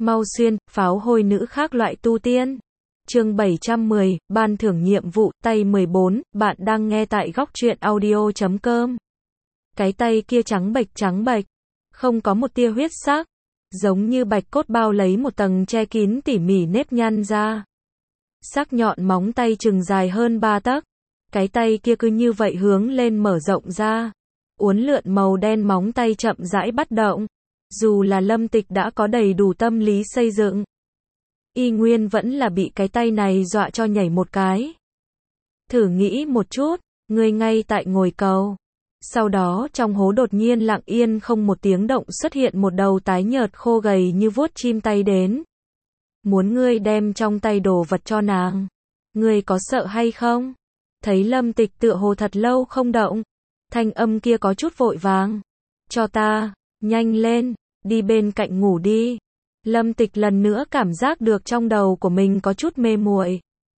Mau xuyên, pháo hôi nữ khác loại tu tiên. Chương 710, ban thưởng nhiệm vụ, tay 14, bạn đang nghe tại góc truyện audio.com. Cái tay kia trắng bệch, không có một tia huyết sắc, giống như bạch cốt bao lấy một tầng che kín tỉ mỉ nếp nhăn ra. Sắc nhọn móng tay chừng dài hơn 3 tấc. Cái tay kia cứ như vậy hướng lên mở rộng ra. Uốn lượn màu đen móng tay chậm rãi bắt động. Dù là Lâm Tịch đã có đầy đủ tâm lý xây dựng, y nguyên vẫn là bị cái tay này dọa cho nhảy một cái. Thử nghĩ một chút, người ngay tại ngồi cầu. Sau đó trong hố đột nhiên lặng yên không một tiếng động xuất hiện một đầu tái nhợt khô gầy như vuốt chim tay đến. Muốn ngươi đem trong tay đồ vật cho nàng. Ngươi có sợ hay không? Thấy Lâm Tịch tựa hồ thật lâu không động. Thanh âm kia có chút vội vàng. Cho ta, nhanh lên, đi bên cạnh ngủ đi. Lâm Tịch lần nữa cảm giác được trong đầu của mình có chút mê muội.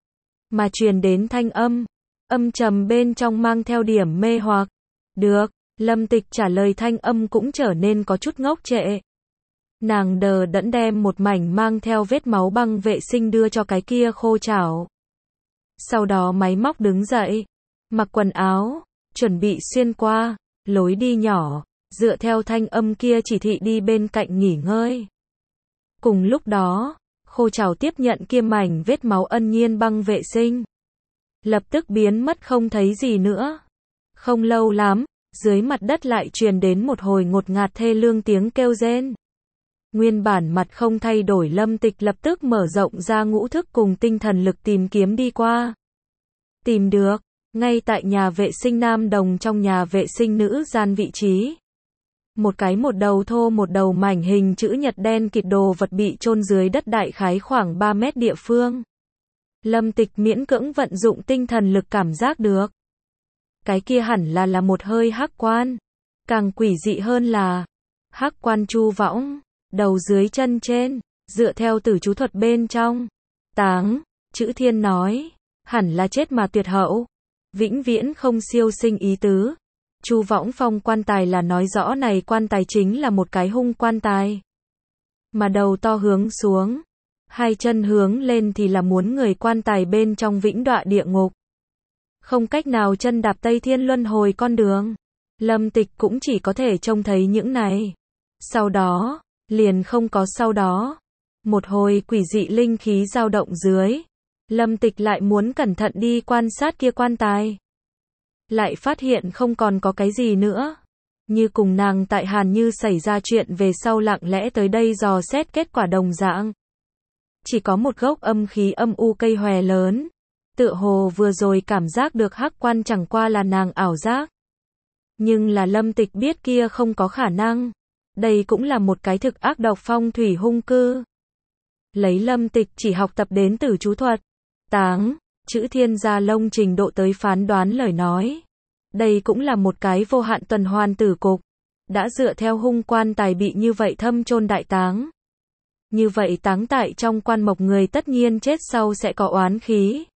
Mà truyền đến thanh âm trầm bên trong mang theo điểm mê hoặc. Được, Lâm Tịch trả lời thanh âm cũng trở nên có chút ngốc trệ. Nàng đờ đẫn đem một mảnh mang theo vết máu băng vệ sinh đưa cho cái kia khô chảo. Sau đó máy móc đứng dậy, mặc quần áo, chuẩn bị xuyên qua lối đi nhỏ, dựa theo thanh âm kia chỉ thị đi bên cạnh nghỉ ngơi. Cùng lúc đó, khô chảo tiếp nhận kia mảnh vết máu ân nhiên băng vệ sinh. Lập tức biến mất không thấy gì nữa. Không lâu lắm, dưới mặt đất lại truyền đến một hồi ngột ngạt thê lương tiếng kêu rên. Nguyên bản mặt không thay đổi Lâm Tịch lập tức mở rộng ra ngũ thức cùng tinh thần lực tìm kiếm đi qua. Tìm được, ngay tại nhà vệ sinh nam đồng trong nhà vệ sinh nữ gian vị trí. Một đầu thô một đầu mảnh hình chữ nhật đen kịt đồ vật bị chôn dưới đất đại khái khoảng 3 mét địa phương. Lâm Tịch miễn cưỡng vận dụng tinh thần lực cảm giác được. Cái kia hẳn là một hơi hắc quan. Càng quỷ dị hơn là hắc quan chu võng, đầu dưới chân trên, dựa theo tử chú thuật bên trong. Táng, chữ thiên nói, hẳn là chết mà tuyệt hậu, vĩnh viễn không siêu sinh ý tứ. Chu võng phong quan tài là nói rõ này quan tài chính là một cái hung quan tài. Mà đầu to hướng xuống, hai chân hướng lên thì là muốn người quan tài bên trong vĩnh đọa địa ngục. Không cách nào chân đạp Tây Thiên luân hồi con đường. Lâm Tịch cũng chỉ có thể trông thấy những này. Sau đó, liền không có sau đó. Một hồi quỷ dị linh khí dao động dưới. Lâm Tịch lại muốn cẩn thận đi quan sát kia quan tài. Lại phát hiện không còn có cái gì nữa. Như cùng nàng tại Hàn Như xảy ra chuyện về sau lặng lẽ tới đây dò xét kết quả đồng dạng. Chỉ có một gốc âm khí âm u cây hòe lớn. Tựa hồ vừa rồi cảm giác được hắc quan chẳng qua là nàng ảo giác. Nhưng là Lâm Tịch biết kia không có khả năng. Đây cũng là một cái thực ác độc phong thủy hung cư. Lấy Lâm Tịch chỉ học tập đến tử chú thuật, táng, chữ thiên gia lông trình độ tới phán đoán lời nói. Đây cũng là một cái vô hạn tuần hoàn tử cục. Đã dựa theo hung quan tài bị như vậy thâm chôn đại táng. Như vậy táng tại trong quan mộc người tất nhiên chết sau sẽ có oán khí.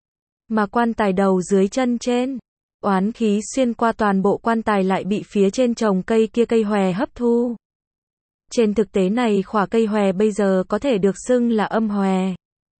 Mà quan tài đầu dưới chân trên, oán khí xuyên qua toàn bộ quan tài lại bị phía trên trồng cây kia cây hòe hấp thu. Trên thực tế này khỏa cây hòe bây giờ có thể được xưng là âm hòe.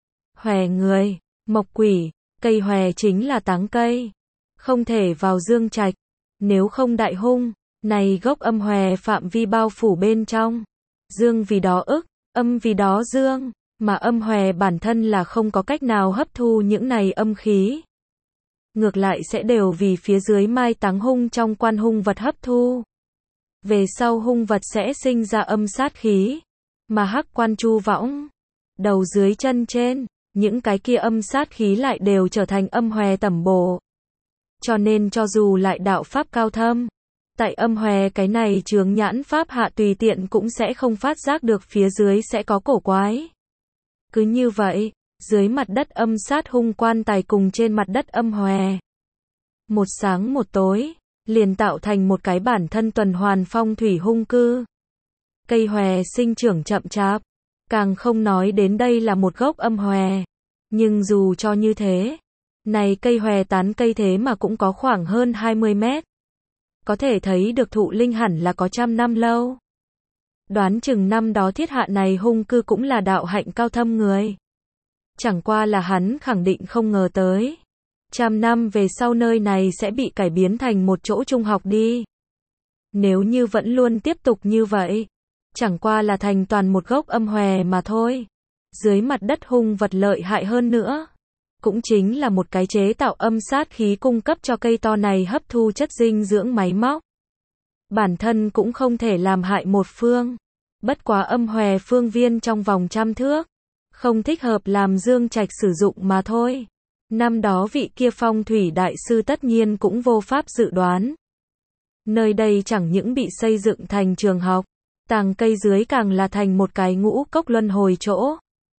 Hòe người, mộc quỷ, cây hòe chính là táng cây. Không thể vào dương trạch, nếu không đại hung, này gốc âm hòe phạm vi bao phủ bên trong. Dương vì đó ức, âm vì đó dương. Mà âm hòe bản thân là không có cách nào hấp thu những này âm khí. Ngược lại sẽ đều vì phía dưới mai táng hung trong quan hung vật hấp thu. Về sau hung vật sẽ sinh ra âm sát khí. Mà hắc quan chu võng, đầu dưới chân trên, những cái kia âm sát khí lại đều trở thành âm hòe tẩm bổ. Cho nên cho dù lại đạo pháp cao thâm, tại âm hòe cái này chướng nhãn pháp hạ tùy tiện cũng sẽ không phát giác được phía dưới sẽ có cổ quái. Cứ như vậy, dưới mặt đất âm sát hung quan tài cùng trên mặt đất âm hòe. Một sáng một tối, liền tạo thành một cái bản thân tuần hoàn phong thủy hung cư. Cây hòe sinh trưởng chậm chạp, càng không nói đến đây là một gốc âm hòe. Nhưng dù cho như thế, này cây hòe tán cây thế mà cũng có khoảng hơn 20 mét. Có thể thấy được thụ linh hẳn là có trăm năm lâu. Đoán chừng năm đó thiết hạ này hung cư cũng là đạo hạnh cao thâm người. Chẳng qua là hắn khẳng định không ngờ tới. 100 năm về sau nơi này sẽ bị cải biến thành một chỗ trung học đi. Nếu như vẫn luôn tiếp tục như vậy, chẳng qua là thành toàn một gốc âm hòe mà thôi. Dưới mặt đất hung vật lợi hại hơn nữa. Cũng chính là một cái chế tạo âm sát khí cung cấp cho cây to này hấp thu chất dinh dưỡng máy móc. Bản thân cũng không thể làm hại một phương. Bất quá âm hòe phương viên trong vòng 100 thước. Không thích hợp làm Dương Trạch sử dụng mà thôi. Năm đó vị kia phong thủy đại sư tất nhiên cũng vô pháp dự đoán. Nơi đây chẳng những bị xây dựng thành trường học, tàng cây dưới càng là thành một cái ngũ cốc luân hồi chỗ.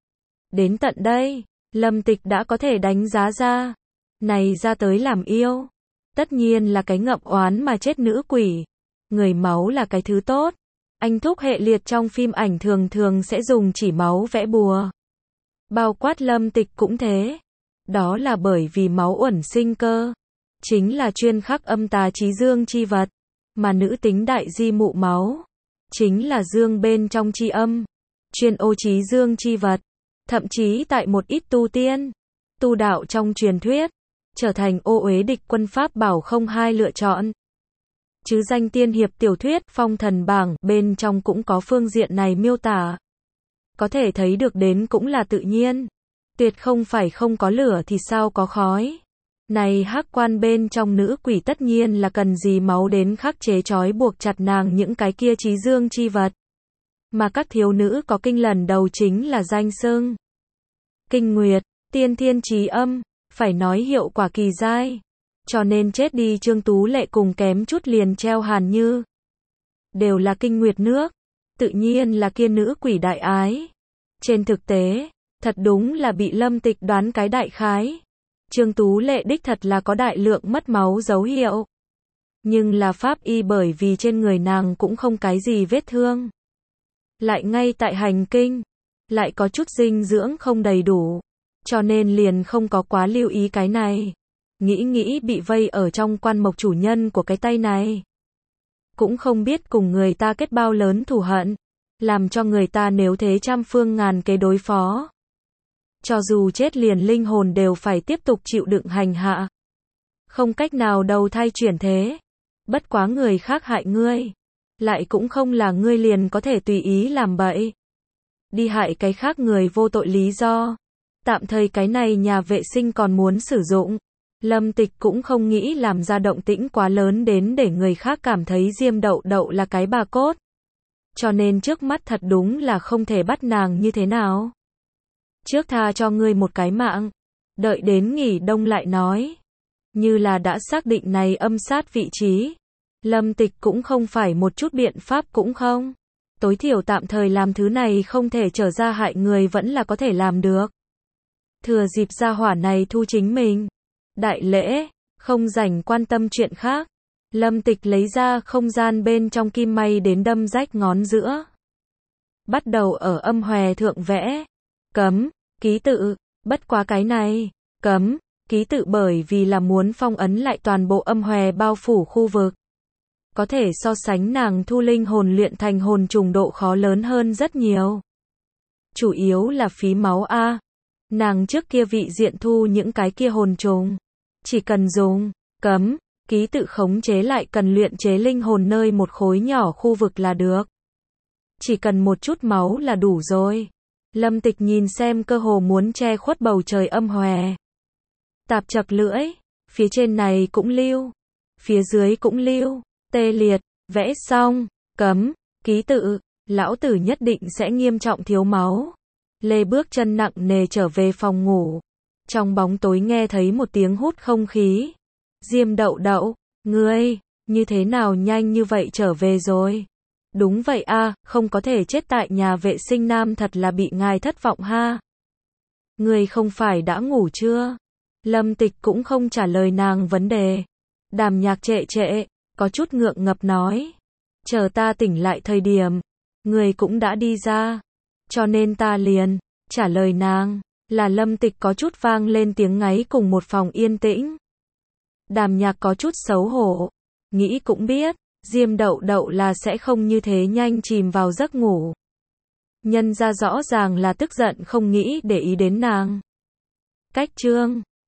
Đến tận đây, Lâm Tịch đã có thể đánh giá ra. Này ra tới làm yêu. Tất nhiên là cái ngậm oán mà chết nữ quỷ. Người máu là cái thứ tốt. Anh thúc hệ liệt trong phim ảnh thường thường sẽ dùng chỉ máu vẽ bùa. Bao quát Lâm Tịch cũng thế. Đó là bởi vì máu uẩn sinh cơ. Chính là chuyên khắc âm tà trí dương chi vật. Mà nữ tính đại di mụ máu. Chính là dương bên trong chi âm. Chuyên ô trí dương chi vật. Thậm chí tại một ít tu tiên, tu đạo trong truyền thuyết, trở thành ô uế địch quân pháp bảo không hai lựa chọn. Chứ danh tiên hiệp tiểu thuyết Phong Thần Bảng bên trong cũng có phương diện này miêu tả. Có thể thấy được đến cũng là tự nhiên. Tuyệt không phải không có lửa thì sao có khói. Này hắc quan bên trong nữ quỷ tất nhiên là cần gì máu đến khắc chế trói buộc chặt nàng những cái kia trí dương chi vật. Mà các thiếu nữ có kinh lần đầu chính là danh xưng. Kinh nguyệt, tiên thiên trí âm, phải nói hiệu quả kỳ dai. Cho nên chết đi Trương Tú Lệ cùng kém chút liền treo Hàn Như. Đều là kinh nguyệt nước. Tự nhiên là kia nữ quỷ đại ái. Trên thực tế, thật đúng là bị Lâm Tịch đoán cái đại khái. Trương Tú Lệ đích thật là có đại lượng mất máu dấu hiệu. Nhưng là pháp y bởi vì trên người nàng cũng không cái gì vết thương. Lại ngay tại hành kinh, lại có chút dinh dưỡng không đầy đủ, cho nên liền không có quá lưu ý cái này. Nghĩ bị vây ở trong quan mộc chủ nhân của cái tay này. Cũng không biết cùng người ta kết bao lớn thù hận, làm cho người ta nếu thế trăm phương ngàn kế đối phó. Cho dù chết liền linh hồn đều phải tiếp tục chịu đựng hành hạ. Không cách nào đầu thai chuyển thế. Bất quá người khác hại ngươi. Lại cũng không là ngươi liền có thể tùy ý làm bậy. Đi hại cái khác người vô tội lý do. Tạm thời cái này nhà vệ sinh còn muốn sử dụng. Lâm Tịch cũng không nghĩ làm ra động tĩnh quá lớn đến để người khác cảm thấy Diêm Đậu Đậu là cái bà cốt. Cho nên trước mắt thật đúng là không thể bắt nàng như thế nào. Trước tha cho ngươi một cái mạng. Đợi đến nghỉ đông lại nói. Như là đã xác định này âm sát vị trí. Lâm Tịch cũng không phải một chút biện pháp cũng không. Tối thiểu tạm thời làm thứ này không thể trở ra hại người vẫn là có thể làm được. Thừa dịp gia hỏa này thu chính mình. Đại lễ, không rảnh quan tâm chuyện khác. Lâm Tịch lấy ra không gian bên trong kim may đến đâm rách ngón giữa. Bắt đầu ở âm hòe thượng vẽ. Cấm, ký tự, bất quá cái này. Cấm, ký tự bởi vì là muốn phong ấn lại toàn bộ âm hòe bao phủ khu vực. Có thể so sánh nàng thu linh hồn luyện thành hồn trùng độ khó lớn hơn rất nhiều. Chủ yếu là phí máu a. Nàng trước kia vị diện thu những cái kia hồn trùng. Chỉ cần dùng cấm, ký tự khống chế lại cần luyện chế linh hồn nơi một khối nhỏ khu vực là được. Chỉ cần một chút máu là đủ rồi. Lâm Tịch nhìn xem cơ hồ muốn che khuất bầu trời âm hòe. Tạp chập lưỡi, phía trên này cũng lưu, phía dưới cũng lưu, tê liệt, vẽ xong, cấm, ký tự, lão tử nhất định sẽ nghiêm trọng thiếu máu. Lê bước chân nặng nề trở về phòng ngủ. Trong bóng tối nghe thấy một tiếng hút không khí. Diêm Đậu Đậu, ngươi, như thế nào nhanh như vậy trở về rồi? Đúng vậy a, không có thể chết tại nhà vệ sinh nam thật là bị ngài thất vọng ha. Ngươi không phải đã ngủ chưa? Lâm Tịch cũng không trả lời nàng vấn đề. Đàm Nhạc trệ trệ, có chút ngượng ngập nói. Chờ ta tỉnh lại thời điểm, ngươi cũng đã đi ra. Cho nên ta liền, trả lời nàng, là Lâm Tịch có chút vang lên tiếng ngáy cùng một phòng yên tĩnh. Đàm Nhạc có chút xấu hổ, nghĩ cũng biết, Diêm Đậu Đậu là sẽ không như thế nhanh chìm vào giấc ngủ. Nhân ra rõ ràng là tức giận không nghĩ để ý đến nàng. Cách chương